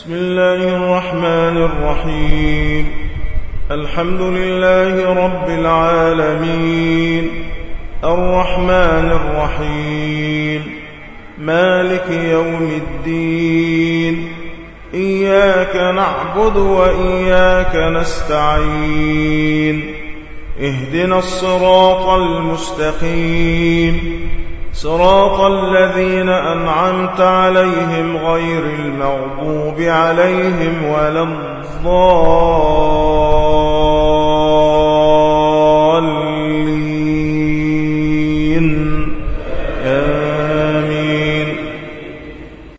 بسم الله الرحمن الرحيم. الحمد لله رب العالمين، الرحمن الرحيم، مالك يوم الدين، إياك نعبد وإياك نستعين، اهدنا الصراط المستقيم، صراط الذين أنعمت عليهم غير المغضوب عليهم ولا الضالين.